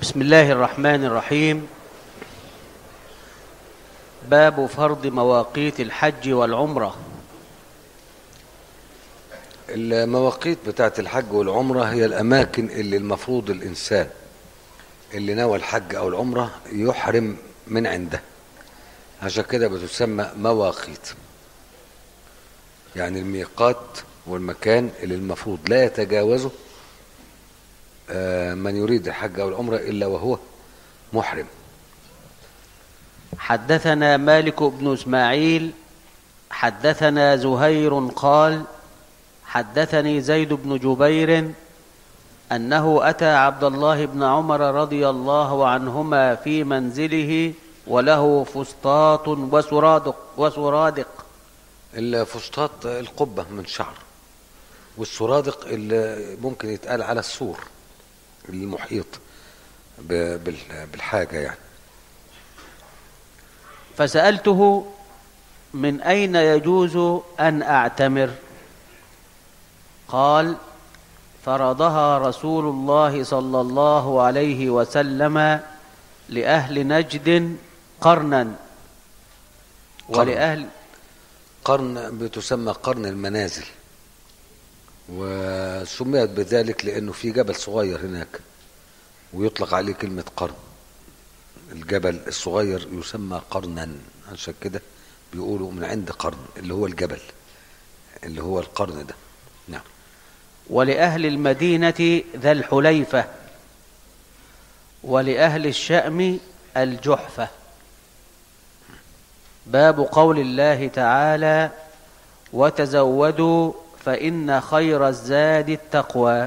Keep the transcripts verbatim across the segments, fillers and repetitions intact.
بسم الله الرحمن الرحيم. باب فرض مواقيت الحج والعمرة. المواقيت بتاعت الحج والعمرة هي الأماكن اللي المفروض الإنسان اللي نوى الحج أو العمرة يحرم من عنده، عشان كده بتسمى مواقيت، يعني الميقات والمكان اللي المفروض لا يتجاوزه من يريد الحج أو العمرة إلا وهو محرم. حدثنا مالك بن إسماعيل حدثنا زهير قال حدثني زيد بن جبير أنه أتى عبد الله بن عمر رضي الله عنهما في منزله وله فسطاط وسرادق وسرادق الفسطاط القبة من شعر، والسرادق اللي ممكن يتقال على السور المحيط بالحاجة يعني. فسألته من أين يجوز أن أعتمر؟ قال فرضها رسول الله صلى الله عليه وسلم لأهل نجد قرنا ولأهل قرن بتسمى قرن المنازل، وسميت بذلك لأنه في جبل صغير هناك ويطلق عليه كلمة قرن. الجبل الصغير يسمى قرنا، عشان كده بيقولوا من عند قرن اللي هو الجبل اللي هو القرن ده. نعم. ولأهل المدينة ذا الحليفة ولأهل الشأم الجحفة. باب قول الله تعالى وتزودوا فإن خير الزاد التقوى.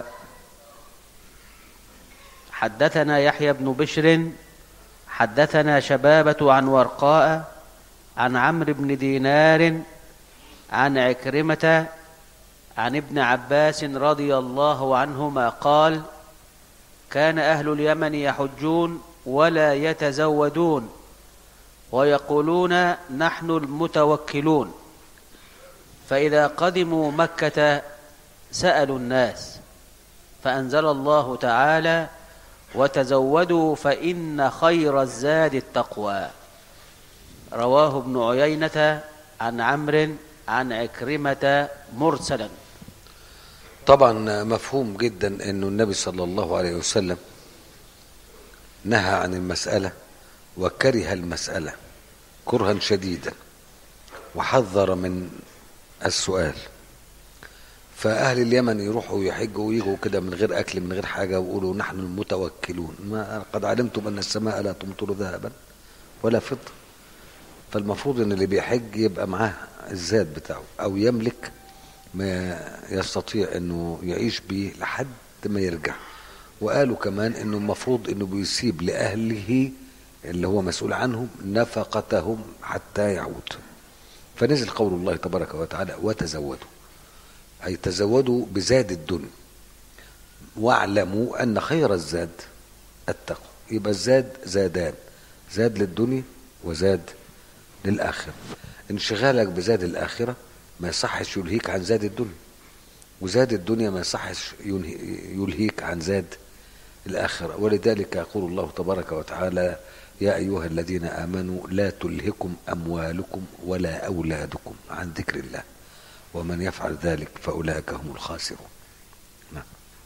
حدثنا يحيى بن بشر حدثنا شبابة عن ورقاء عن عمرو بن دينار عن عكرمة عن ابن عباس رضي الله عنهما قال كان أهل اليمن يحجون ولا يتزودون ويقولون نحن المتوكلون، فإذا قدموا مكة سألوا الناس فأنزل الله تعالى وتزودوا فإن خير الزاد التقوى. رواه ابن عيينة عن عمرو عن عكرمة مرسلا. طبعا مفهوم جدا أن النبي صلى الله عليه وسلم نهى عن المسألة وكره المسألة كرها شديدا وحذر من السؤال. فأهل اليمن يروحوا يحجوا ويجوا كده من غير أكل من غير حاجة ويقولوا نحن المتوكلون، ما قد علمتم أن السماء لا تمطر ذهبا ولا فضة. فالمفروض أن اللي بيحج يبقى معاه الزاد بتاعه أو يملك ما يستطيع أنه يعيش به لحد ما يرجع. وقالوا كمان أنه المفروض أنه بيسيب لأهله اللي هو مسؤول عنهم نفقتهم حتى يعود. فنزل قول الله تبارك وتعالى وتزودوا، أي تزودوا بزاد الدنيا واعلموا أن خير الزاد التقوى. يبقى الزاد زادان، زاد للدنيا وزاد للآخرة. انشغالك بزاد الآخرة ما يصحش يلهيك عن زاد الدنيا، وزاد الدنيا ما يصحش يلهيك عن زاد الآخرة. ولذلك يقول الله تبارك وتعالى يا أيها الذين آمنوا لا تلهكم أموالكم ولا أولادكم عن ذكر الله ومن يفعل ذلك فأولئك هم الخاسرون. نعم.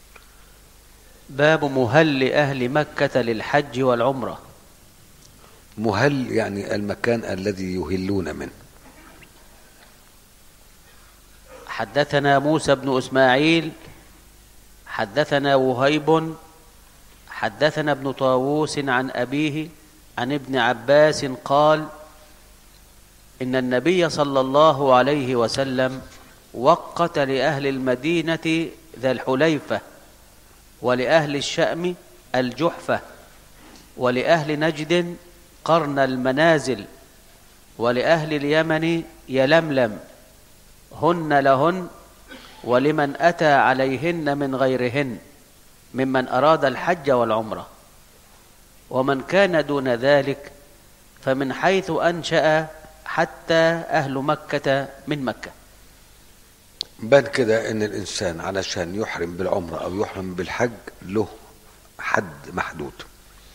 باب مهل أهل مكة للحج والعمرة. مهل يعني المكان الذي يهلون منه. حدثنا موسى بن إسماعيل حدثنا وهيب حدثنا ابن طاووس عن أبيه عن ابن عباس قال إن النبي صلى الله عليه وسلم وقت لأهل المدينة ذا الحليفة ولأهل الشأم الجحفة ولأهل نجد قرن المنازل ولأهل اليمن يلملم هن لهن ولمن أتى عليهن من غيرهن ممن أراد الحج والعمرة، ومن كان دون ذلك فمن حيث أنشأ حتى أهل مكة من مكة. بان كده ان الانسان علشان يحرم بالعمرة او يحرم بالحج له حد محدود.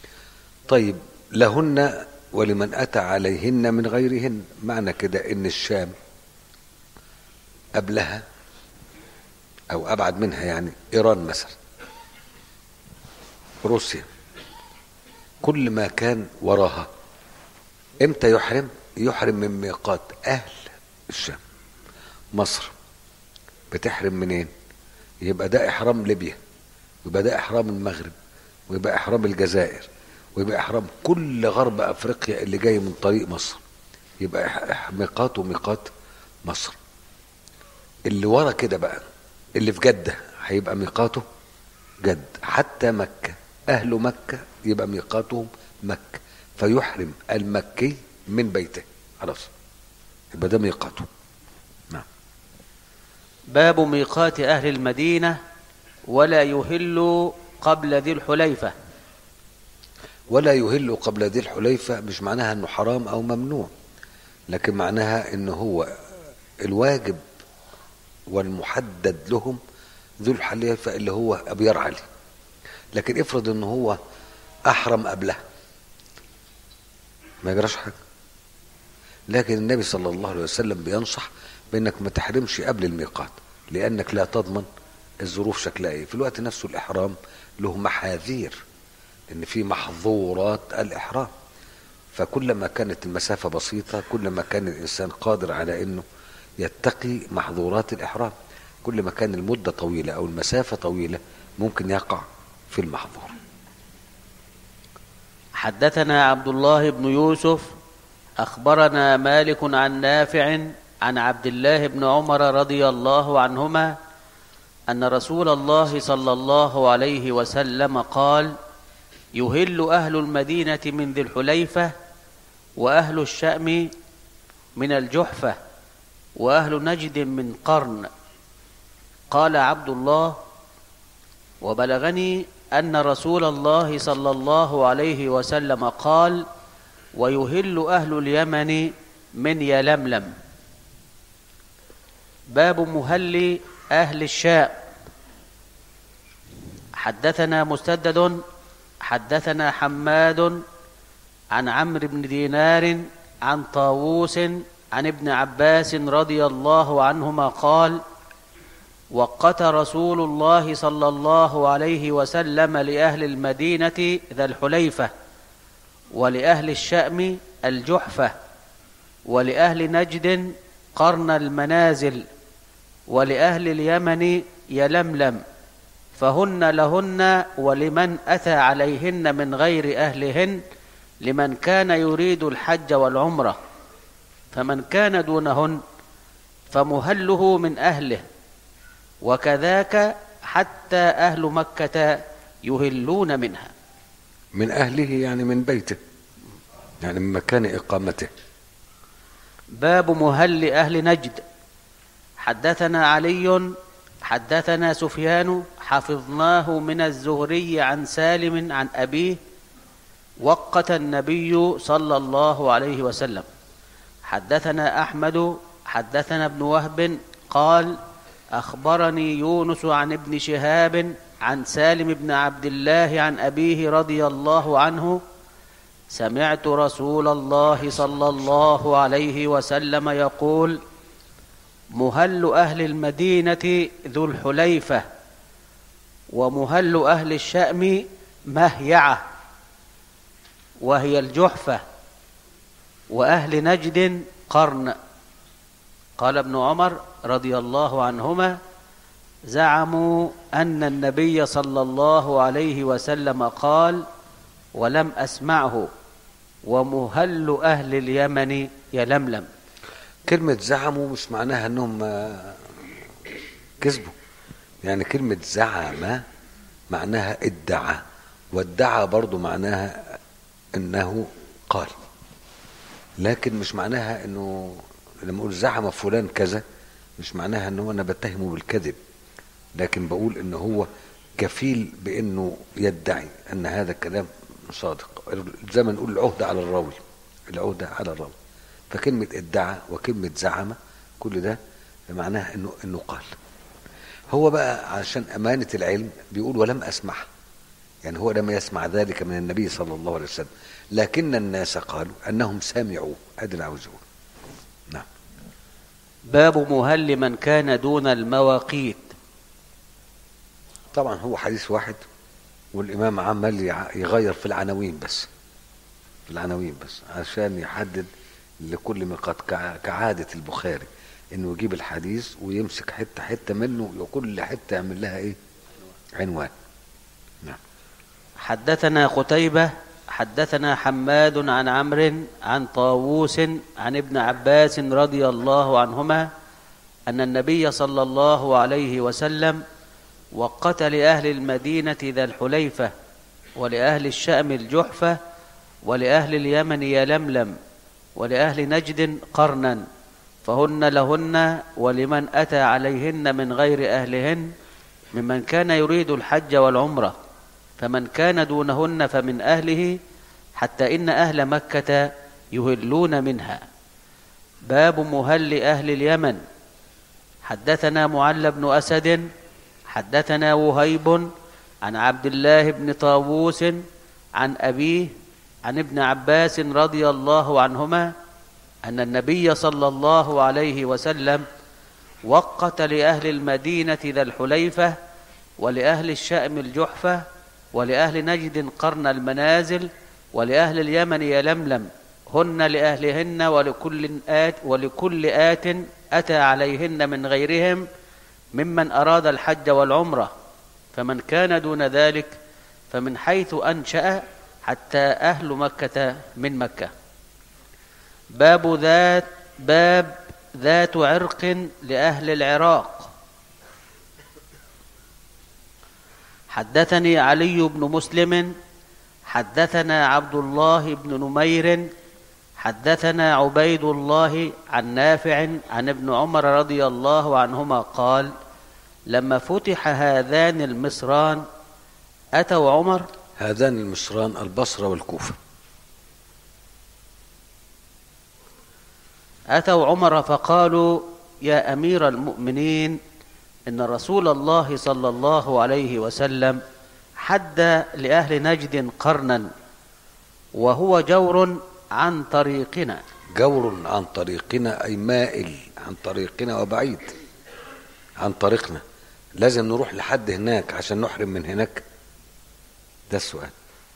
طيب لهن ولمن أتى عليهن من غيرهن، معنى كده إن الشام قبلها أو أبعد منها، يعني إيران مثلا، روسيا، كل ما كان وراها امتى يحرم؟ يحرم من ميقات أهل الشام. مصر بتحرم منين؟ يبقى ده إحرام ليبيا، ويبقى ده إحرام المغرب، ويبقى إحرام الجزائر، ويبقى إحرام كل غرب أفريقيا اللي جاي من طريق مصر، يبقى ميقاته ميقات مصر. اللي ورا كده بقى اللي في جدة هيبقى ميقاته جد، حتى مكة أهل مكة يبقى ميقاتهم مكة، فيحرم المكي من بيته خلاص، يبقى ده ميقاته. نعم. باب ميقات أهل المدينة ولا يهل قبل ذي الحليفة. ولا يهل قبل ذي الحليفة مش معناها انه حرام او ممنوع، لكن معناها انه هو الواجب والمحدد لهم ذو الحليفة اللي هو ابيار علي. لكن افرض انه هو احرم قبلها ما يجراش حاجة، لكن النبي صلى الله عليه وسلم بينصح بانك ما تحرمش قبل الميقات، لانك لا تضمن الظروف شكلها ايه. في الوقت نفسه الاحرام له محاذير، ان في محظورات الاحرام، فكلما كانت المسافة بسيطة كلما كان الانسان قادر على انه يتقي محظورات الاحرام، كل ما كان المدة طويلة او المسافة طويلة ممكن يقع في المحظور. حدثنا عبد الله بن يوسف أخبرنا مالك عن نافع عن عبد الله بن عمر رضي الله عنهما أن رسول الله صلى الله عليه وسلم قال: يهل أهل المدينة من ذي الحليفة، وأهل الشأم من الجحفة، وأهل نجد من قرن. قال عبد الله: وبلغني أن رسول الله صلى الله عليه وسلم قال: ويهل أهل اليمن من يلملم. باب مهل أهل الشام. حدثنا مسدد حدثنا حماد عن عمرو بن دينار عن طاووس عن ابن عباس رضي الله عنهما قال: وقت رسول الله صلى الله عليه وسلم لأهل المدينة ذا الحليفة، ولأهل الشأم الجحفة، ولأهل نجد قرن المنازل، ولأهل اليمن يلملم، فهن لهن ولمن أتى عليهن من غير أهلهن، لمن كان يريد الحج والعمرة، فمن كان دونهن فمهله من أهله، وكذاك حتى أهل مكة يهلون منها. من أهله يعني من بيته، يعني من مكان إقامته. باب مهل أهل نجد. حدثنا علي حدثنا سفيان حفظناه من الزهري عن سالم عن أبيه: وقت النبي صلى الله عليه وسلم. حدثنا أحمد حدثنا ابن وهب قال: أخبرني يونس عن ابن شهاب عن سالم بن عبد الله عن أبيه رضي الله عنه: سمعت رسول الله صلى الله عليه وسلم يقول: مهل أهل المدينة ذو الحليفة، ومهل أهل الشأم مهيعة وهي الجحفة، وأهل نجد قرن. قال ابن عمر رضي الله عنهما: زعموا أن النبي صلى الله عليه وسلم قال، ولم أسمعه: ومهل أهل اليمن يلملم. كلمة زعموا مش معناها أنهم كذبوا، يعني كلمة زعم معناها ادعى، وادعى برضو معناها أنه قال، لكن مش معناها أنه لما أقول زعم فلان كذا مش معناها أنه أنا بتهمه بالكذب، لكن بقول أنه هو كفيل بأنه يدعي أن هذا الكلام صادق. زي ما نقول العهدة على الراوي، العهدة على الراوي. فكلمة ادعى وكلمة زعم كل ده معناها انه انه قال. هو بقى عشان امانة العلم بيقول ولم اسمع، يعني هو لم يسمع ذلك من النبي صلى الله عليه وسلم، لكن الناس قالوا أنهم سمعوا. هذا اللي عاوز أقوله. نعم. باب مهل من كان دون المواقيت. طبعا هو حديث واحد، والإمام عمال يغير في العناوين بس، في العناوين بس عشان يحدد لكل ميقات، كعادة البخاري انه يجيب الحديث ويمسك حتة حتة منه، وكل حتة يعمل لها ايه؟ عنوان. نعم. حدثنا قتيبة حدثنا حماد عن عمرو عن طاووس عن ابن عباس رضي الله عنهما أن النبي صلى الله عليه وسلم وقت لأهل المدينة ذا الحليفة، ولأهل الشأم الجحفة، ولأهل اليمن يلملم، ولأهل نجد قرنا، فهن لهن ولمن أتى عليهن من غير أهلهن ممن كان يريد الحج والعمرة، فمن كان دونهن فمن أهله، حتى إن أهل مكة يهلون منها. باب مهل أهل اليمن. حدثنا معل بن أسد حدثنا وهيب عن عبد الله بن طاووس عن أبيه عن ابن عباس رضي الله عنهما أن النبي صلى الله عليه وسلم وقت لأهل المدينة ذا الحليفة، ولأهل الشأم الجحفة، ولأهل نجد قرن المنازل، ولأهل اليمن يلملم، هن لأهلهن ولكل آت, ولكل آت أتى عليهن من غيرهم ممن أراد الحج والعمرة، فمن كان دون ذلك فمن حيث أنشأ حتى أهل مكة من مكة. باب ذات باب ذات عرق لأهل العراق. حدثني علي بن مسلم حدثنا عبد الله بن نمير حدثنا عبيد الله عن نافع عن ابن عمر رضي الله عنهما قال: لما فتح هذان المصران أتوا عمر. هذان المصران البصرة والكوفة. أتوا عمر فقالوا: يا أمير المؤمنين، إن رسول الله صلى الله عليه وسلم حد لأهل نجد قرنا، وهو جور عن طريقنا. جور عن طريقنا أي مائل عن طريقنا وبعيد عن طريقنا، لازم نروح لحد هناك عشان نحرم من هناك. ده السؤال.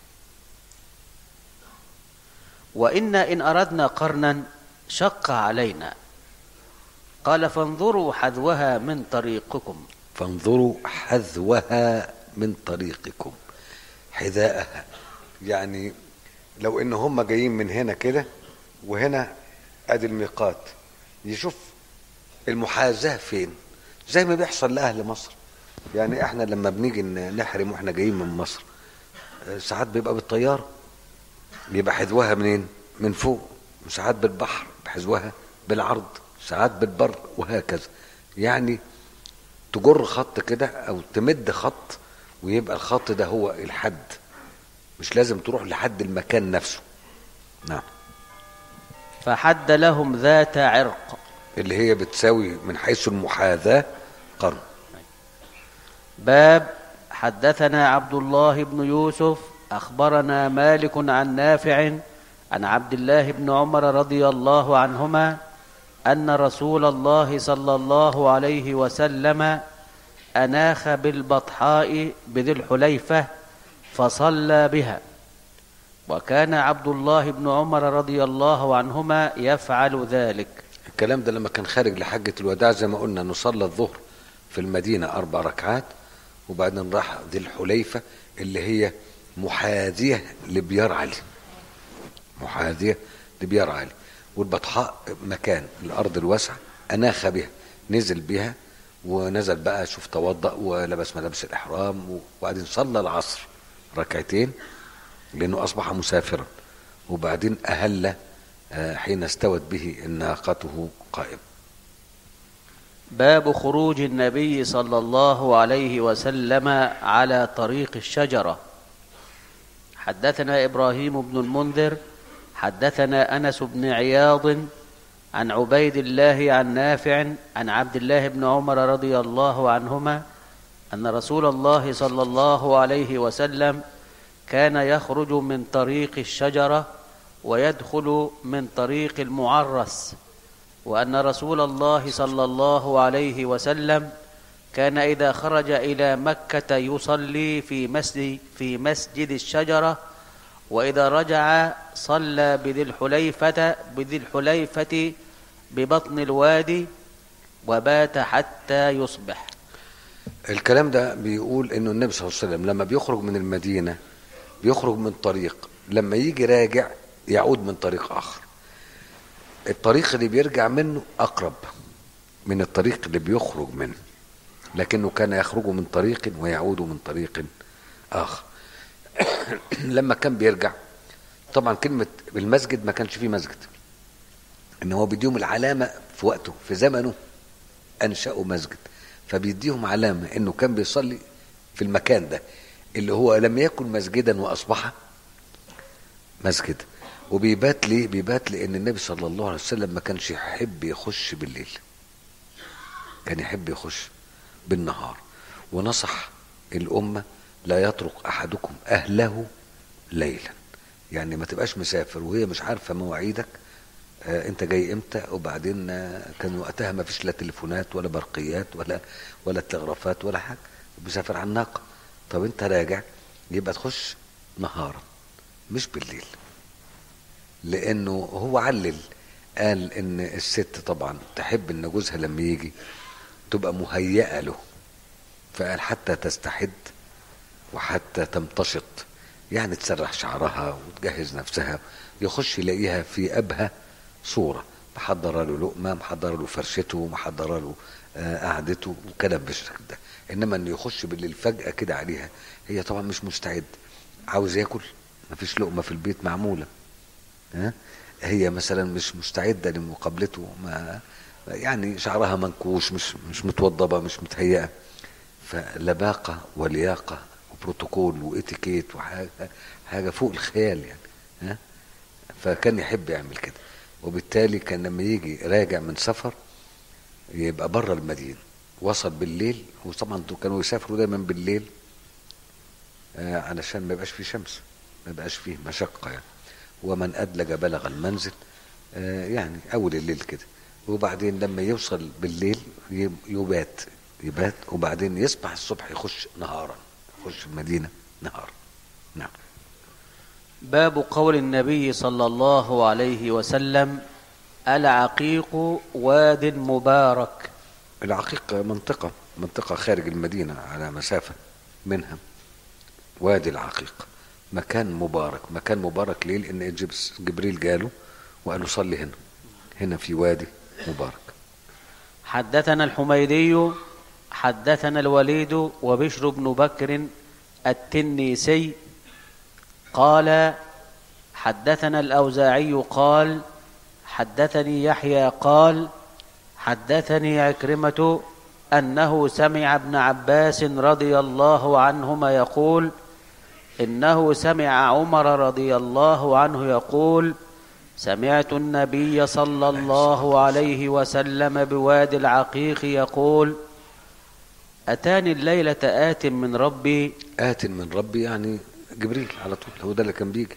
وإن إن أردنا قرنا شق علينا. قال: فانظروا حذوها من طريقكم. فانظروا حذوها من طريقكم، حذاءها. يعني لو ان هم جايين من هنا كده وهنا ادي الميقات، يشوف المحاذاة فين، زي ما بيحصل لأهل مصر. يعني احنا لما بنيجي نحرم واحنا جايين من مصر ساعات بيبقى بالطيارة، بيبقى حذوها منين؟ من فوق. وساعات بالبحر بحذوها بالعرض، ساعات بالبر، وهكذا. يعني تجر خط كده او تمد خط ويبقى الخط ده هو الحد، مش لازم تروح لحد المكان نفسه. نعم. فحد لهم ذات عرق، اللي هي بتساوي من حيث المحاذاة قرن. باب حدثنا عبد الله بن يوسف أخبرنا مالك عن نافع عن عبد الله بن عمر رضي الله عنهما أن رسول الله صلى الله عليه وسلم أناخ بالبطحاء بذي الحليفة فصلى بها، وكان عبد الله بن عمر رضي الله عنهما يفعل ذلك. الكلام ده لما كان خارج لحجة الوداع، زي ما قلنا نصلى الظهر في المدينة أربع ركعات، وبعدين راح ذي الحليفة اللي هي محاذية لبيار علي، محاذية لبيار علي. والبطحاء مكان الأرض الواسعة، أناخ بها، نزل بها، ونزل بقى شوف توضأ ولبس ملابس الإحرام، وبعدين صلى العصر ركعتين لأنه أصبح مسافرا، وبعدين أهل حين استوت به ناقته قائم. باب خروج النبي صلى الله عليه وسلم على طريق الشجرة. حدثنا إبراهيم بن المنذر حدثنا أنس بن عياض عن عبيد الله عن نافع عن عبد الله بن عمر رضي الله عنهما أن رسول الله صلى الله عليه وسلم كان يخرج من طريق الشجرة ويدخل من طريق المعرس، وأن رسول الله صلى الله عليه وسلم كان إذا خرج إلى مكة يصلي في مسجد, في مسجد الشجرة، وإذا رجع صلى بذي الحليفة, بذي الحليفة ببطن الوادي وبات حتى يصبح. الكلام ده بيقول انه النبي صلى الله عليه وسلم لما بيخرج من المدينة بيخرج من طريق، لما يجي راجع يعود من طريق آخر. الطريق اللي بيرجع منه أقرب من الطريق اللي بيخرج منه، لكنه كان يخرج من طريق ويعود من طريق آخر. لما كان بيرجع طبعا كلمة بالمسجد ما كانش فيه مسجد، إن هو بيديهم العلامة في وقته في زمنه أنشأوا مسجد، فبيديهم علامة إنه كان بيصلي في المكان ده اللي هو لم يكن مسجدا وأصبح مسجد. وبيبات ليه؟ بيبات لأن النبي صلى الله عليه وسلم ما كانش يحب يخش بالليل، كان يحب يخش بالنهار. ونصح الأمة لا يترك أحدكم أهله ليلا، يعني ما تبقاش مسافر وهي مش عارفة مواعيدك، آه انت جاي امتى، وبعدين آه كان وقتها ما فيش لا تليفونات ولا برقيات ولا ولا تلغرافات ولا حاجة، بيسافر على الناقة. طب انت راجع يبقى تخش نهارا مش بالليل، لانه هو علل قال ان الست طبعا تحب ان جوزها لما يجي تبقى مهيئة له، فقال حتى تستحد وحتى تمتشط، يعني تسرح شعرها وتجهز نفسها، يخش يلاقيها في أبهى صورة، محضرة له لقمة، محضرة له فرشته، محضرة له آه قعدته وكلام بالشكل ده. انما انه يخش بالليل فجأة كده عليها، هي طبعا مش مستعد، عاوز ياكل مفيش لقمة في البيت معمولة، ها؟ هي مثلا مش مستعدة لمقابلته، ما يعني شعرها منكوش، مش مش متوضبة، مش متهيئة، فلباقة ولياقة وبروتوكول واتيكيت وحاجة حاجة فوق الخيال يعني، ها؟ فكان يحب يعمل كده. وبالتالي كان لما يجي راجع من سفر يبقى بره المدينة، وصل بالليل، وطبعا كانوا يسافروا دايما بالليل آه علشان ما يبقاش فيه شمس، ما يبقاش فيه مشقة يعني. ومن أدلج بلغ المنزل، آه يعني أول الليل كده. وبعدين لما يوصل بالليل يبات يبات وبعدين يصبح الصبح يخش نهارا، يخش المدينة نهارا. نعم. باب قول النبي صلى الله عليه وسلم: العقيق واد مبارك. العقيق منطقة منطقة خارج المدينة على مسافة منها. وادي العقيق مكان مبارك. مكان مبارك ليه؟ لأن جبريل جاله وقال له صلي هنا، هنا في وادي مبارك. حدثنا الحميدي حدثنا الوليد وبشر بن بكر التنيسي قال حدثنا الأوزاعي قال حدثني يحيى قال حدثني عكرمة أنه سمع ابن عباس رضي الله عنهما يقول إنه سمع عمر رضي الله عنه يقول: سمعت النبي صلى الله عليه وسلم بوادي العقيق يقول: أتاني الليلة آت من ربي. آت من ربي يعني جبريل على طول، هو ده اللي كان بيجي.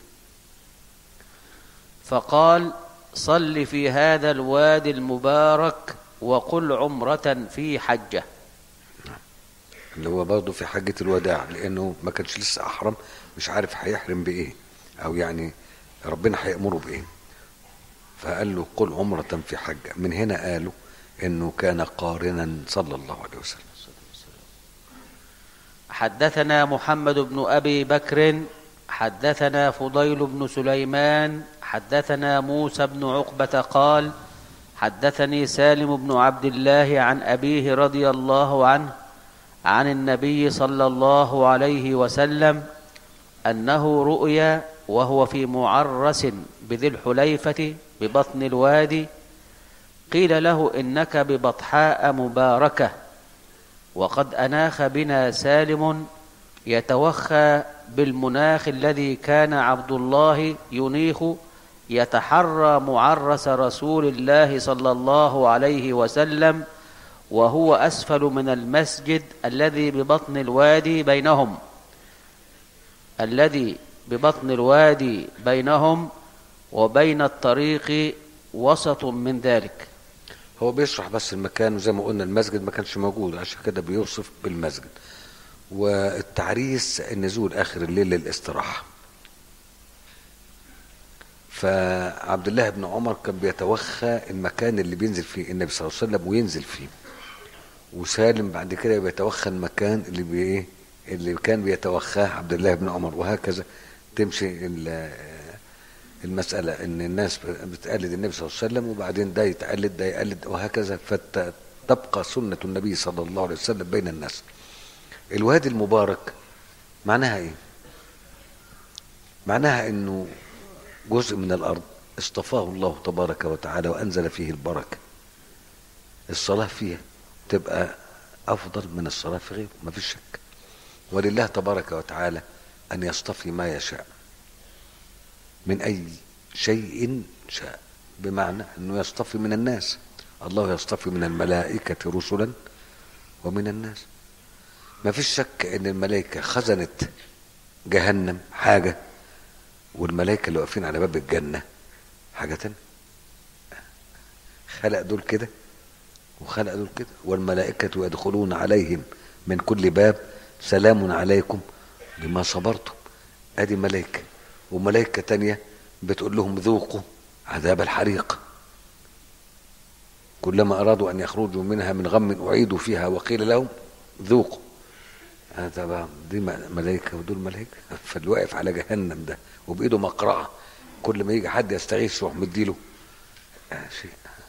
فقال: صل في هذا الوادي المبارك وقل عمرة في حجة. اللي هو برضه في حجة الوداع، لأنه ما كانش لسه أحرم، مش عارف هيحرم بإيه، أو يعني ربنا هيأمره بإيه، فقال له قل عمرة في حجة. من هنا قالوا إنه كان قارنا صلى الله عليه وسلم. حدثنا محمد بن أبي بكر حدثنا فضيل بن سليمان حدثنا موسى بن عقبة قال حدثني سالم بن عبد الله عن أبيه رضي الله عنه عن النبي صلى الله عليه وسلم أنه رؤي وهو في معرس بذي الحليفة ببطن الوادي، قيل له: إنك ببطحاء مباركة، وقد أناخ بنا سالم يتوخى بالمناخ الذي كان عبد الله ينيخ يتحرى معرس رسول الله صلى الله عليه وسلم، وهو أسفل من المسجد الذي ببطن الوادي بينهم، الذي ببطن الوادي بينهم وبين الطريق وسط من ذلك. هو بيشرح بس المكان، وزي ما قلنا المسجد ما كانش موجود، عشان كده بيوصف بالمسجد. والتعريس النزول آخر الليل للاستراحة. فعبد الله بن عمر كان بيتوخى المكان اللي بينزل فيه النبي صلى الله عليه وسلم وينزل فيه، وسالم بعد كده بيتوخى المكان اللي بي اللي كان بيتوخاه عبد الله بن عمر، وهكذا تمشي المسألة، ان الناس بتقلد النبي صلى الله عليه وسلم وبعدين ده يتقلد ده يقلد وهكذا، فتبقى سنة النبي صلى الله عليه وسلم بين الناس. الوادي المبارك معناها ايه؟ معناها انه جزء من الارض اصطفاه الله تبارك وتعالى وانزل فيه البركة، الصلاة فيه تبقى افضل من الصلاة في غيره، ما فيش شك. ولله تبارك وتعالى ان يصطفي ما يشاء من اي شيء شاء، بمعنى انه يصطفي من الناس، الله يصطفي من الملائكة رسلا ومن الناس. ما فيش شك ان الملائكة خزنت جهنم حاجة، والملائكة اللي واقفين على باب الجنة حاجة تانية. خلق دول كده وخلق دول كده. والملائكة يدخلون عليهم من كل باب سلام عليكم بما صبرتم. ادي ملائكة، وملائكة تانية بتقول لهم ذوقوا عذاب الحريق، كلما أرادوا أن يخرجوا منها من غم أعيدوا فيها وقيل لهم ذوقوا. هذا بقى دي ملائكة ودول ملائكة. فاللي واقف على جهنم ده وبإيده مقرعة، كل ما يجي حد يستغيث يروح مديله آه شيء.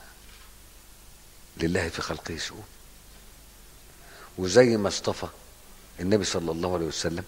لله في خلقه شؤون. وزي ما اصطفى النبي صلى الله عليه وسلم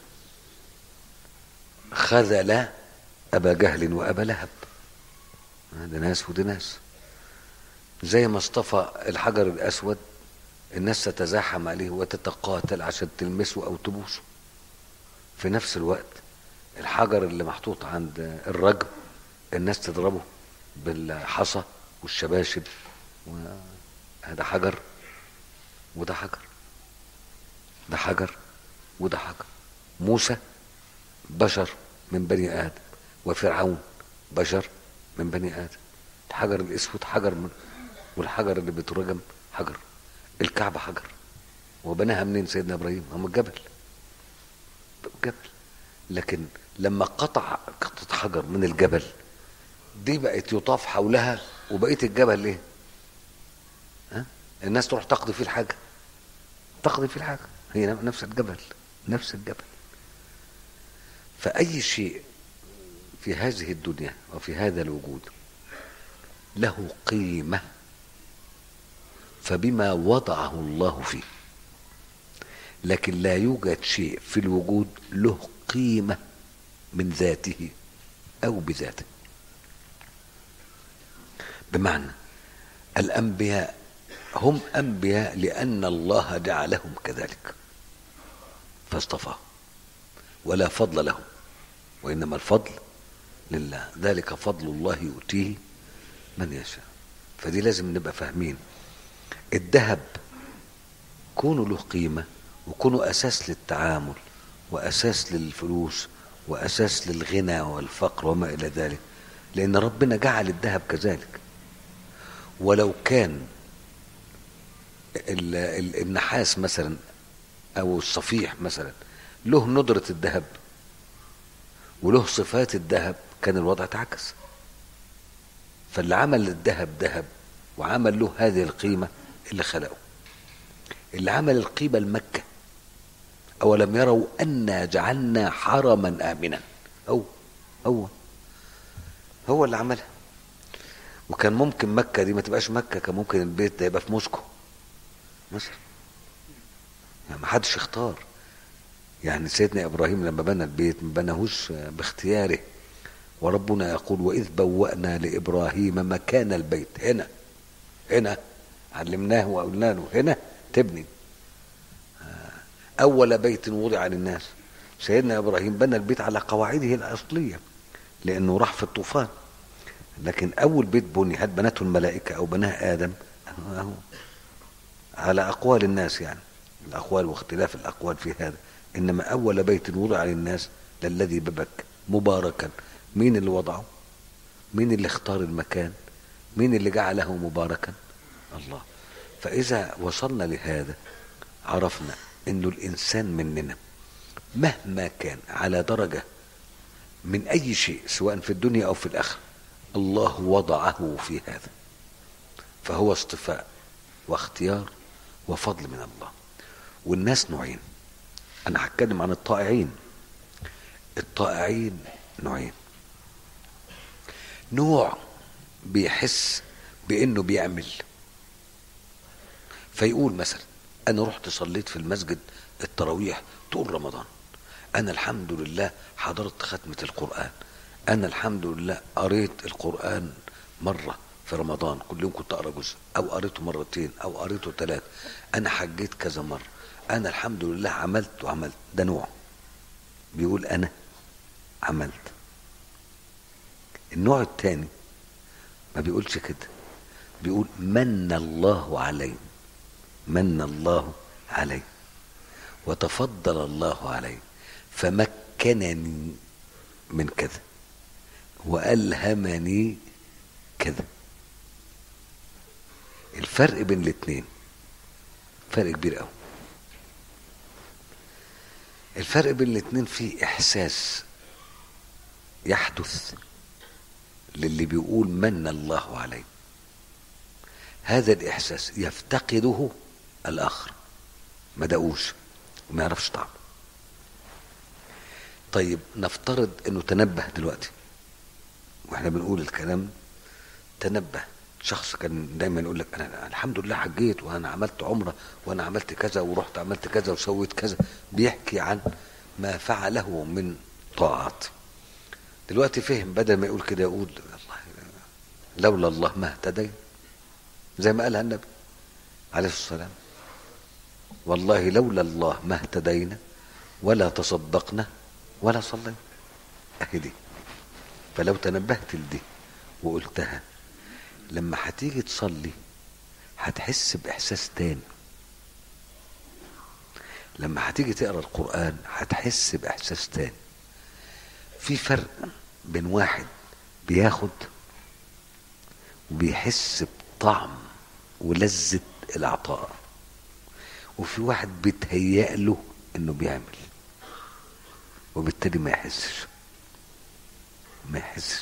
خذل أبا جهل وأبا لهب، ده ناس ودي ناس. زي ما اصطفى الحجر الأسود، الناس تتزاحم عليه وتتقاتل عشان تلمسه أو تبوسه. في نفس الوقت الحجر اللي محطوط عند الرجم الناس تضربه بالحصى والشباشب، وهذا حجر وده حجر، ده حجر وده حجر. موسى بشر من بني آدم، وفرعون بشر من بني آدم. الحجر الأسود حجر من، والحجر اللي بيترجم حجر. الكعبة حجر، وبناها منين سيدنا إبراهيم؟ هم الجبل، جبل. لكن لما قطع قطعة حجر من الجبل دي بقت يطاف حولها، وبقيت الجبل ليه؟ ها؟ الناس تروح تقضي فيه الحاجة، تقضي فيه الحاجة، هي نفس الجبل، نفس الجبل. فأي شيء في هذه الدنيا وفي هذا الوجود له قيمة فبما وضعه الله فيه، لكن لا يوجد شيء في الوجود له قيمة من ذاته أو بذاته. بمعنى الأنبياء هم أنبياء لأن الله جعلهم كذلك فاصطفاهم، ولا فضل لهم، وإنما الفضل لله، ذلك فضل الله يؤتيه من يشاء. فدي لازم نبقى فاهمين. الذهب كونه له قيمة وكونه أساس للتعامل وأساس للفلوس وأساس للغنى والفقر وما إلى ذلك، لأن ربنا جعل الذهب كذلك. ولو كان النحاس مثلا أو الصفيح مثلا له ندرة الذهب وله صفات الذهب كان الوضع تعكس. فاللي عمل الذهب ذهب وعمل له هذه القيمة اللي خلقه. اللي عمل القيمة لمكة، أولم يروا أنا جعلنا حرما آمنا، هو هو هو اللي عملها. وكان ممكن مكة دي ما تبقاش مكة، كان ممكن البيت ده يبقى في موسكو مثلا، يعني ما حدش اختار. يعني سيدنا إبراهيم لما بنى البيت ما بناهوش باختياره، وربنا يقول وإذ بوأنا لإبراهيم مكان البيت، هنا هنا علمناه وقلنا له هنا تبني. أول بيت وضع للناس، سيدنا إبراهيم بنى البيت على قواعده الأصلية لأنه راح في الطوفان. لكن أول بيت بني هل بنته الملائكة أو بناه آدم؟ أهو على أقوال الناس، يعني الأقوال واختلاف الأقوال في هذا. إنما أول بيت وضع للناس للذي ببكة مباركا. مين اللي وضعه؟ مين اللي اختار المكان؟ مين اللي جعله مباركا؟ الله. فإذا وصلنا لهذا عرفنا إنه الإنسان مننا مهما كان على درجة من أي شيء سواء في الدنيا أو في الآخرة الله وضعه في هذا، فهو اصطفاء واختيار وفضل من الله. والناس نوعين، أنا هتكلم عن الطائعين. الطائعين نوعين، نوع بيحس بأنه بيعمل، فيقول مثلا أنا رحت صليت في المسجد التراويح طول رمضان، أنا الحمد لله حضرت ختمة القرآن، أنا الحمد لله قريت القرآن مرة في رمضان، كل يوم كنت أقرأ جزء أو قريته مرتين أو قريته ثلاث، أنا حجيت كذا مرة، أنا الحمد لله عملت وعملت. ده نوع بيقول أنا عملت. النوع الثاني ما بيقولش كده، بيقول من الله علي، من الله علي وتفضل الله علي فمكنني من كذا وألهمني كذا. الفرق بين الاثنين فرق كبير قوي. الفرق بين الاثنين فيه إحساس يحدث للي بيقول من الله عليه، هذا الإحساس يفتقده الآخر، ما دقوش وما يعرفش طعمه. طيب نفترض انه تنبه دلوقتي واحنا بنقول الكلام، تنبه شخص كان دايما يقول لك انا الحمد لله حجيت وانا عملت عمره وانا عملت كذا ورحت عملت كذا وسويت كذا، بيحكي عن ما فعله من طاعات. دلوقتي فهم، بدل ما يقول كده يقول الله لولا الله ما اهتدينا، زي ما قالها النبي عليه الصلاه والسلام، والله لولا الله ما اهتدينا ولا تصدقنا ولا صلينا. اهي دي. فلو تنبهت لدي وقلتها لما هتيجي تصلي هتحس باحساس تاني، لما هتيجي تقرا القرآن هتحس باحساس تاني. في فرق بين واحد بياخد وبيحس بطعم ولذة العطاء، وفي واحد بيتهيأ له انه بيعمل وبالتالي ما يحسش ما يحسش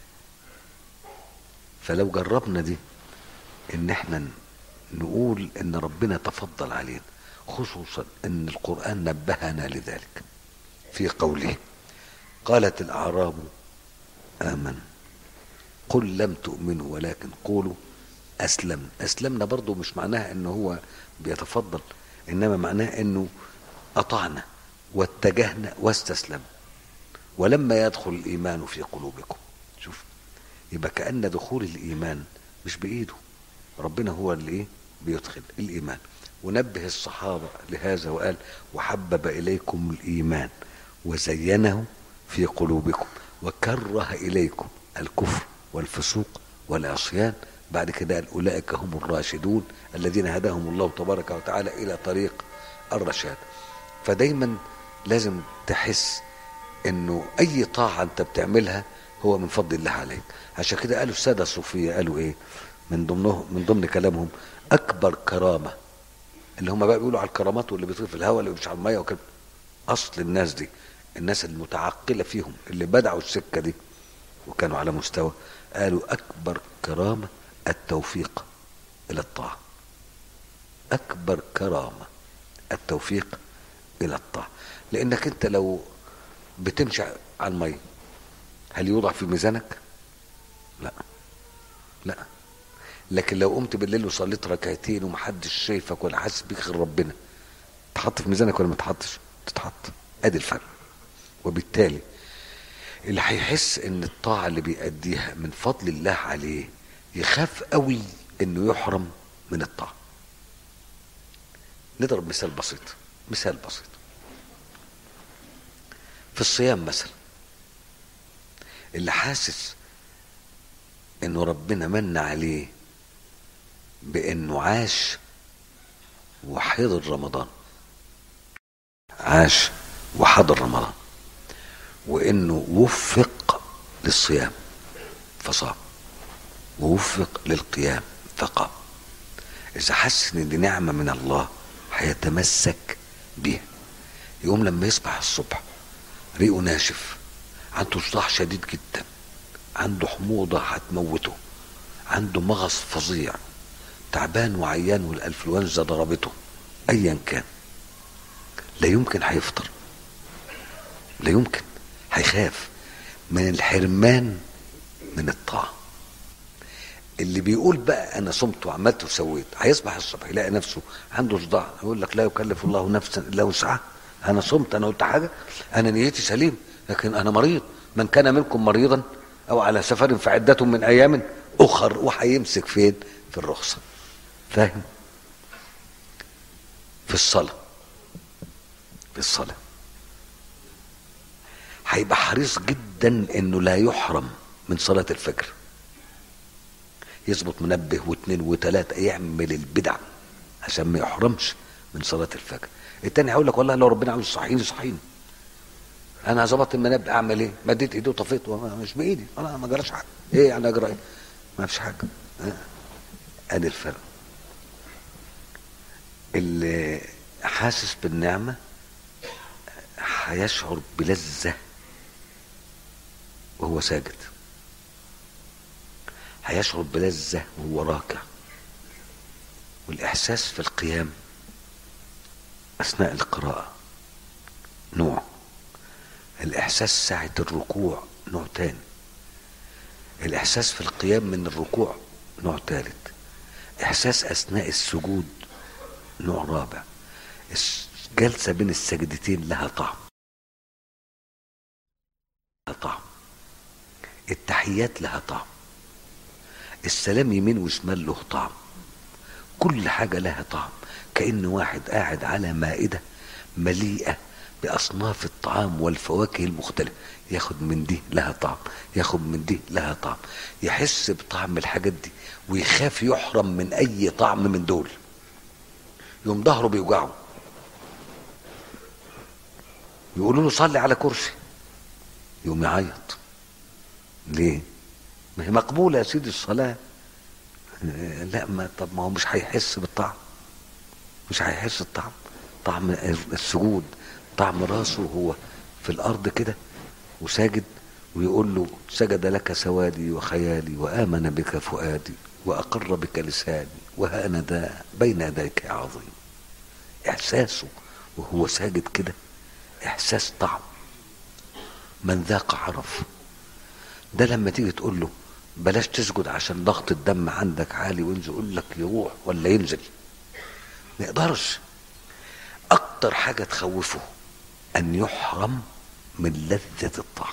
فلو جربنا دي ان احنا نقول ان ربنا تفضل علينا، خصوصا ان القرآن نبهنا لذلك في قوله قالت الأعراب آمن قل لم تؤمنوا ولكن قولوا أسلمنا. أسلمنا برضو مش معناها انه هو بيتفضل، انما معناه انه أطعنا واتجهنا واستسلمنا ولما يدخل الإيمان في قلوبكم. شوف، يبقى كأن دخول الإيمان مش بإيده، ربنا هو اللي إيه بيدخل الإيمان. ونبه الصحابة لهذا وقال وحبب إليكم الإيمان وزينه في قلوبكم وكره إليكم الكفر والفسوق والعصيان. بعد كده قال أولئك هم الراشدون الذين هداهم الله تبارك وتعالى إلى طريق الرشاد. فدايما لازم تحس انه اي طاعة انت بتعملها هو من فضل الله عليك. عشان كده قالوا السادة الصوفية قالوا ايه من ضمنهم من ضمن كلامهم اكبر كرامة، اللي هم بقى بيقولوا على الكرامات واللي بيطير في الهواء اللي مش على المية وكده. اصل الناس دي الناس المتعقلة فيهم اللي بدعوا السكة دي وكانوا على مستوى، قالوا اكبر كرامة التوفيق الى الطاعة. اكبر كرامة التوفيق الى الطاعة. لانك انت لو بتمشي على المية هل يوضع في ميزانك؟ لا لا. لكن لو قمت بالليل وصليت ركعتين ومحدش شايفك ولا حاسس بيك غير ربنا، تحط في ميزانك ولا ما تحطش؟ تتحط. ادي الفرق. وبالتالي اللي هيحس ان الطاعة اللي بيأديها من فضل الله عليه يخاف قوي انه يحرم من الطاعة. نضرب مثال بسيط، مثال بسيط في الصيام مثلا. اللي حاسس انه ربنا من عليه بانه عاش وحضر رمضان، عاش وحضر رمضان وانه وفق للصيام فصام، ووفق للقيام فقام. اذا حس ان دي نعمة من الله هيتمسك بيها. يقوم لما يصبح الصبح ريقه ناشف، عنده صداع شديد جدا، عنده حموضة هتموته، عنده مغص فظيع، تعبان وعيان والانفلونزا ضربته، ايا كان، لا يمكن هيفطر، لا يمكن، هيخاف من الحرمان من الطاعة. اللي بيقول بقى انا صمت وعملت وسويت هيصبح الصبح يلاقي نفسه عنده صداع، يقول لك لا يكلف الله نفسا الا وسعها. انا صمت، انا قلت حاجه، انا نيتي سليم، لكن انا مريض. من كان منكم مريضا او على سفر فعدة من ايام اخر، وهيمسك فين؟ في الرخصه. فاهم؟ في الصلاه، في الصلاه هيبقى حريص جدا انه لا يحرم من صلاه الفجر. يظبط منبه واثنين وثلاثه، يعمل البدع عشان ما يحرمش من صلاه الفجر. التاني هيقول لك والله لو ربنا عاوز يصحيني صحيني، انا ظبطت المنبه، اعمل ايه؟ مديت ايدي وطفيت، مش بايدي، انا ما جراش حاجه، ايه يعني اجرى ايه؟ ما فيش حاجه. ادي الفرق. اللي حاسس بالنعمه هيشعر بلذه وهو ساجد، هيشعر بلذه وهو راكع. والاحساس في القيام اثناء القراءه نوع، الاحساس ساعه الركوع نوع تاني، الاحساس في القيام من الركوع نوع ثالث، احساس اثناء السجود نوع رابع. الجلسه بين السجدتين لها طعم، لها طعم. التحيات لها طعم، السلام يمين وشمال له طعم، كل حاجه لها طعم. كأن واحد قاعد على مائده مليئه باصناف الطعام والفواكه المختلفه، ياخد من دي لها طعم، ياخد من دي لها طعم، يحس بطعم الحاجات دي ويخاف يحرم من اي طعم من دول. يوم ظهره بيوجعه، يقولوا له صلي على كرسي، يوم يعيط. ليه؟ ما هي مقبوله يا سيدي الصلاه. لا، ما طب ما هو مش هيحس بالطعم، مش هيحس الطعم، طعم السجود، طعم راسه وهو في الارض كده وساجد، ويقول له سجد لك سوادي وخيالي وآمن بك فؤادي وأقر بك لساني وهأنا ذا بين يديك يا عظيم. إحساسه وهو ساجد كده إحساس طعم، من ذاق عرف. ده لما تيجي تقول له بلاش تسجد عشان ضغط الدم عندك عالي وينزل، يقول لك يروح ولا ينزل، ما يقدرش. أكتر حاجة تخوفه أن يحرم من لذة الطعم.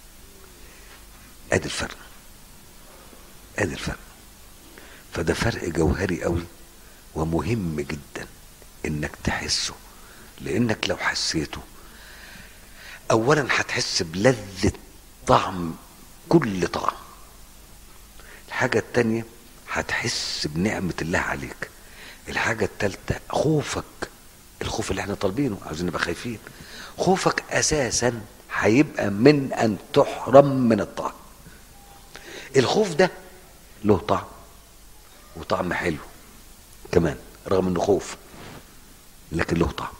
ادي الفرق، ادي الفرق. فده فرق جوهري قوي ومهم جدا انك تحسه، لانك لو حسيته اولا هتحس بلذة طعم كل طعم. الحاجة التانية هتحس بنعمة الله عليك. الحاجة التالتة خوفك، الخوف اللي احنا طالبينه، عاوزين نبقى خايفين، خوفك اساسا هيبقى من ان تحرم من الطعم. الخوف ده له طعم وطعم حلو كمان، رغم انه خوف لكن له طعم.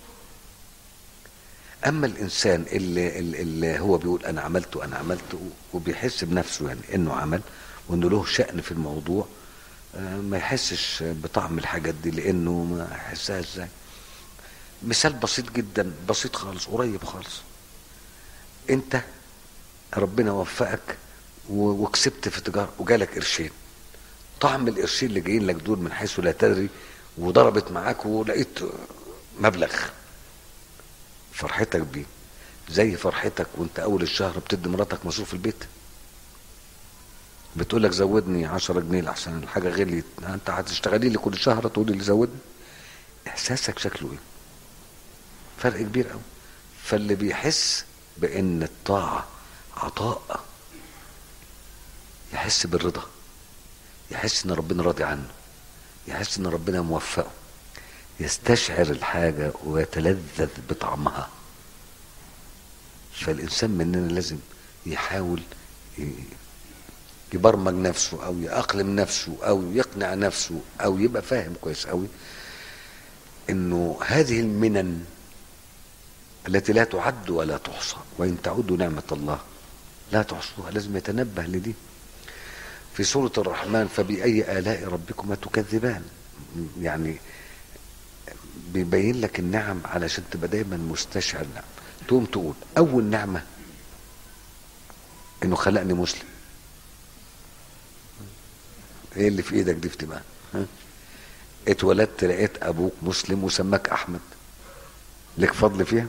اما الانسان اللي, اللي هو بيقول انا عملت وانا عملت وبيحس بنفسه يعني انه عمل وانه له شأن في الموضوع، ما يحسش بطعم الحاجات دي، لانه ما يحسها ازاي. مثال بسيط جدا، بسيط خالص، قريب خالص. انت ربنا وفقك وكسبت في تجارة وجالك قرشين، طعم القرشين اللي جايين لك دول من حيث لا تدري، وضربت معاك ولقيت مبلغ، فرحتك بيه زي فرحتك وانت اول الشهر بتدي مراتك مصروف البيت، بتقول لك زودني عشرة جنيه لحسن الحاجه غليت، انت هتشتغلي لي كل شهر تقولي لي زودني. احساسك شكله ايه؟ فرق كبير قوي. فاللي بيحس بان الطاعه عطاء يحس بالرضا، يحس ان ربنا راضي عنه، يحس ان ربنا موفقه، يستشعر الحاجة ويتلذذ بطعمها. فالإنسان مننا لازم يحاول يبرمج نفسه أو يأقلم نفسه أو يقنع نفسه أو يبقى فاهم كويس قوي إنه هذه المنن التي لا تعد ولا تحصى، وإن تعدوا نعمة الله لا تحصوها، لازم يتنبه لدي. في سورة الرحمن فبأي آلاء ربكما تكذبان، يعني بيبين لك النعم علشان تبقى دايما مستشعر نعم. تقوم تقول أول نعمة إنه خلقني مسلم. إيه اللي في إيدك دي بتبقى؟ اتولدت لقيت أبوك مسلم وسماك أحمد، لك فضل فيها؟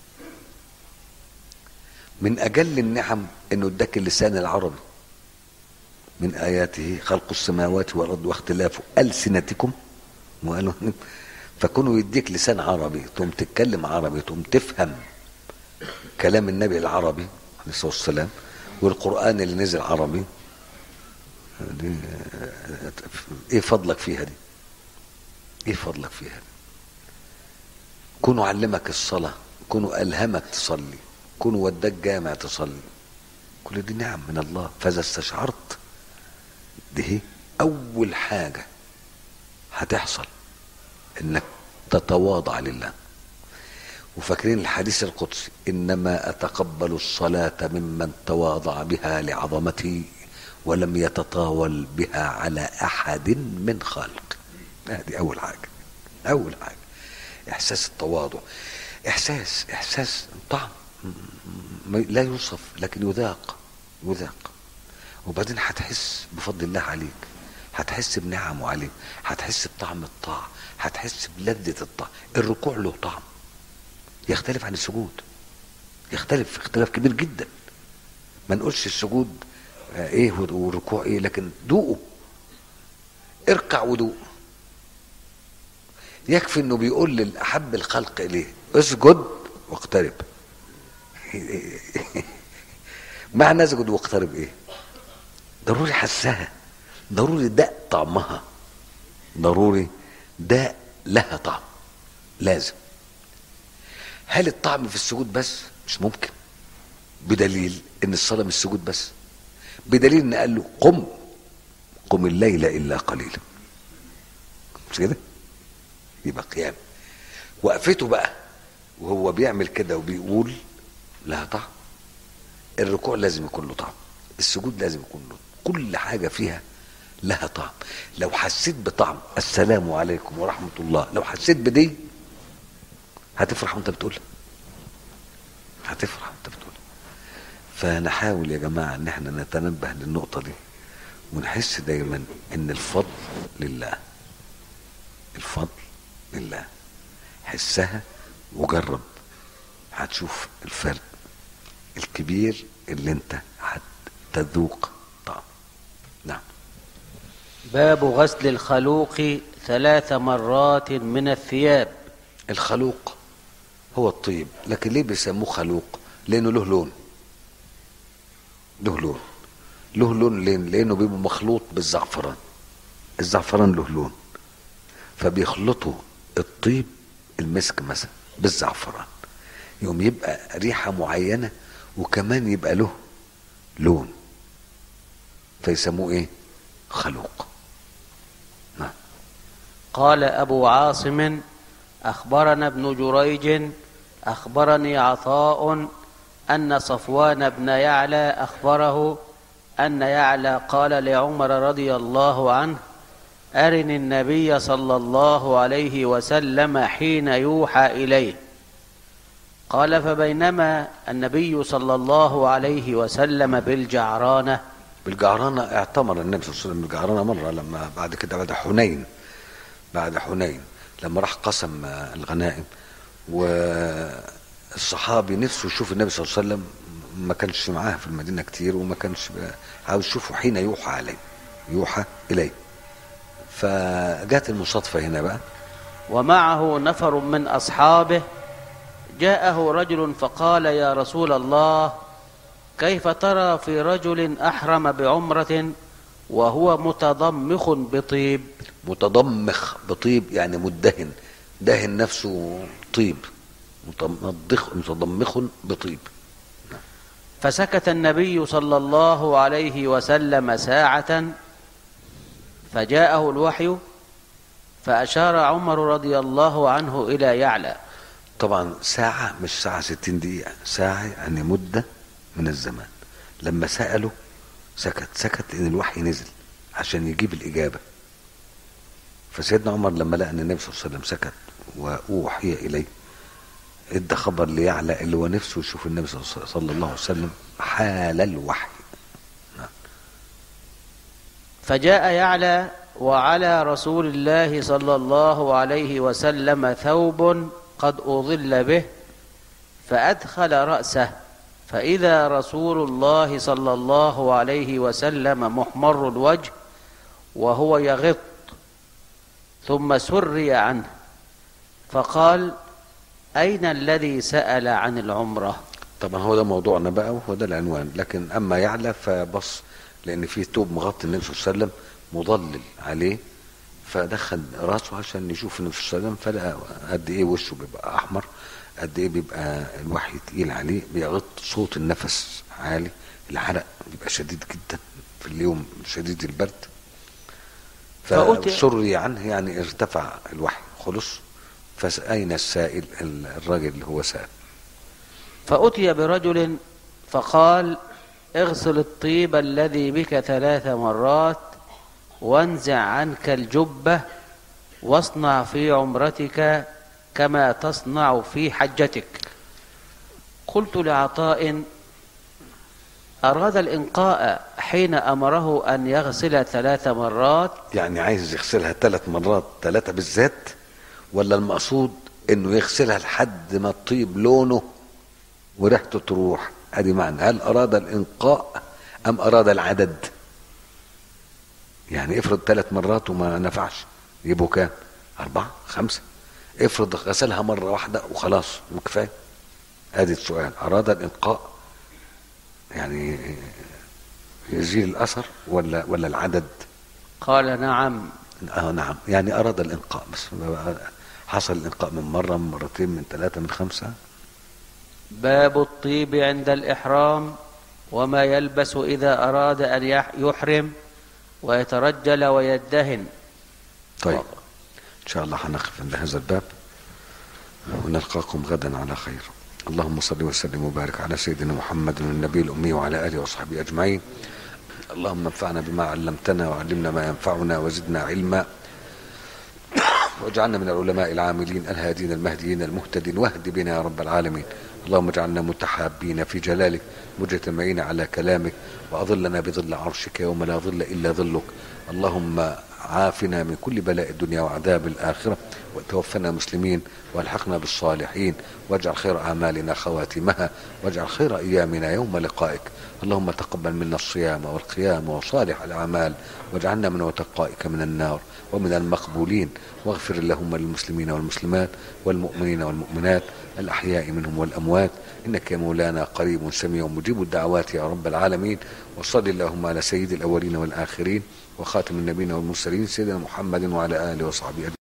من أجل النعم إنه اداك اللسان العربي، من آياته خلق السماوات والأرض واختلاف ألسنتكم وقالوا فكونوا يديك لسان عربي تقوم تتكلم عربي، تقوم تفهم كلام النبي العربي عليه الصلاة والسلام، والقرآن اللي نزل عربي. دي ايه فضلك فيها دي؟ ايه فضلك فيها دي؟ كونوا علمك الصلاة، كونوا ألهمك تصلي، كونوا وداك جامع تصلي، كل دي نعم من الله. فإذا استشعرت دي أول حاجة هتحصل إنك تتواضع لله. وفاكرين الحديث القدسي إنما أتقبل الصلاة ممن تواضع بها لعظمتي ولم يتطاول بها على أحد من خلق. هذه أول حاجة، أول حاجة إحساس التواضع، إحساس إحساس طعم لا يوصف لكن يذاق يذاق. وبعدين هتحس بفضل الله عليك، هتحس بنعمه عليك، هتحس بطعم الطاعة، هتحس بلذة الطاعة. الركوع له طعم يختلف عن السجود، يختلف اختلاف كبير جدا. ما نقولش السجود ايه والركوع ايه، لكن دوقه، اركع ودوق. يكفي انه بيقول للأحب الخلق اليه اسجد واقترب. معنى اسجد واقترب ايه؟ ضروري حسها، ضروري داء طعمها، ضروري داء لها طعم، لازم. هل الطعم في السجود بس؟ مش ممكن، بدليل ان الصلاة مش سجود بس، بدليل ان قال له قم قم الليل الا قليلا، مش كده؟ يبقى قيام. وقفته بقى وهو بيعمل كده وبيقول لها طعم. الركوع لازم يكون له طعم، السجود لازم يكون له، كل حاجة فيها لها طعم. لو حسيت بطعم السلام عليكم ورحمة الله، لو حسيت بدي هتفرح وانت بتقولها، هتفرح وانت بتقولها. فنحاول يا جماعة ان احنا نتنبه للنقطة دي، ونحس دايما ان الفضل لله، الفضل لله. حسها وجرب، هتشوف الفرق الكبير اللي انت هتذوق طعم. نعم. باب غسل الخلوق ثلاث مرات من الثياب. الخلوق هو الطيب، لكن ليه بيسموه خلوق؟ لانه له لون، له لون له لون لين؟ لانه بيبقى مخلوط بالزعفران. الزعفران له لون، فبيخلطوا الطيب المسك مثلا بالزعفران، يوم يبقى ريحة معينة وكمان يبقى له لون، فيسموه ايه؟ خلوق. نعم. قال أبو عاصم أخبرنا ابن جريج أخبرني عطاء أن صفوان بن يعلى أخبره أن يعلى قال لعمر رضي الله عنه أرني النبي صلى الله عليه وسلم حين يوحى إليه. قال فبينما النبي صلى الله عليه وسلم بالجعرانة. بالجعرانة اعتمر النبي صلى الله عليه وسلم بالجعرانة مرة، لما بعد كده بعد حنين، بعد حنين لما راح قسم الغنائم، والصحابي نفسه يشوف النبي صلى الله عليه وسلم، ما كانش معاه في المدينة كتير وما كانش عاوز يشوفه حين يوحى عليه، يوحى إليه. فجاءت المصادفة هنا بقى. ومعه نفر من أصحابه، جاءه رجل فقال يا رسول الله كيف ترى في رجل أحرم بعمرة وهو متضمخ بطيب؟ متضمخ بطيب يعني مدهن، دهن نفسه طيب، متضمخ متضمخ بطيب. فسكت النبي صلى الله عليه وسلم ساعة، فجاءه الوحي، فأشار عمر رضي الله عنه إلى يعلى. طبعا ساعة مش ساعة ستين دقيقة، ساعة يعني مدة من الزمان. لما سأله سكت، سكت إن الوحي نزل عشان يجيب الإجابة. فسيدنا عمر لما لقى أن النبي صلى الله عليه وسلم سكت وأوحي إليه، ادى خبر ليعلى اللي هو نفسه يشوف النبي صلى الله عليه وسلم حال الوحي. فجاء يعلى وعلى رسول الله صلى الله عليه وسلم ثوب قد أظل به، فأدخل رأسه فإذا رسول الله صلى الله عليه وسلم محمر الوجه وهو يغط، ثم سري عنه فقال: أين الذي سأل عن العمرة؟ طبعا هو ده موضوعنا بقى وهو ده العنوان. لكن أما يعلى فبص لأن فيه توب مغطي النبي صلى الله عليه وسلم مضلل عليه، فدخل راسه عشان يشوف النبي صلى الله عليه وسلم، فلقى قد ايه وشه بيبقى احمر، قد ايه بيبقى الوحي تقيل عليه، بيغط، صوت النفس عالي، العرق بيبقى شديد جدا في اليوم شديد البرد. فسري عنه يعني ارتفع الوحي خلص. فأين السائل؟ الراجل اللي هو سأل. فأتي برجل فقال: اغسل الطيب الذي بك ثلاث مرات، وانزع عنك الجبة، واصنع في عمرتك كما تصنع في حجتك. قلت لعطاء: أراد الإنقاء حين أمره أن يغسل ثلاث مرات؟ يعني عايز يغسلها ثلاث مرات، ثلاثة بالذات، ولا المقصود انه يغسلها لحد ما الطيب لونه وريحته تروح؟ ادي معنى. هل اراد الانقاء ام اراد العدد؟ يعني افرض ثلاث مرات وما نفعش، يبقوا كام؟ اربعة خمسة. افرض غسلها مرة واحدة وخلاص وكفاية. ادي السؤال، اراد الانقاء يعني يزيل الاثر ولا ولا العدد؟ قال: نعم. اه نعم، يعني اراد الانقاء، بس حصل الانقاء من مرة من مرتين من ثلاثة من خمسة. باب الطيب عند الإحرام، وما يلبس إذا أراد أن يحرم ويترجل ويدهن. طيب إن شاء الله هنقف عند هذا الباب ونلقاكم غدا على خير. اللهم صل وسلم وبارك على سيدنا محمد النبي الأمي وعلى آله وصحبه أجمعين. اللهم انفعنا بما علمتنا وعلمنا ما ينفعنا وزدنا علما، واجعلنا من العلماء العاملين الهادين المهديين المهتدين، واهد بنا يا رب العالمين. اللهم اجعلنا متحابين في جلالك مجتمعين على كلامك، وأظلنا بظل عرشك يوم لا ظل إلا ظلك. اللهم عافنا من كل بلاء الدنيا وعذاب الآخرة، وتوفنا مسلمين والحقنا بالصالحين، واجعل خير أعمالنا خواتمها، واجعل خير أيامنا يوم لقائك. اللهم تقبل منا الصيام والقيام وصالح الأعمال، واجعلنا من وتقائك من النار ومن المقبولين، واغفر اللهم للمسلمين والمسلمات والمؤمنين والمؤمنات الأحياء منهم والأموات، إنك يا مولانا قريب سميع مجيب الدعوات يا رب العالمين. وصل اللهم على سيد الأولين والآخرين وخاتم النبيين والمرسلين سيدنا محمد وعلى آله وصحبه أجمعين.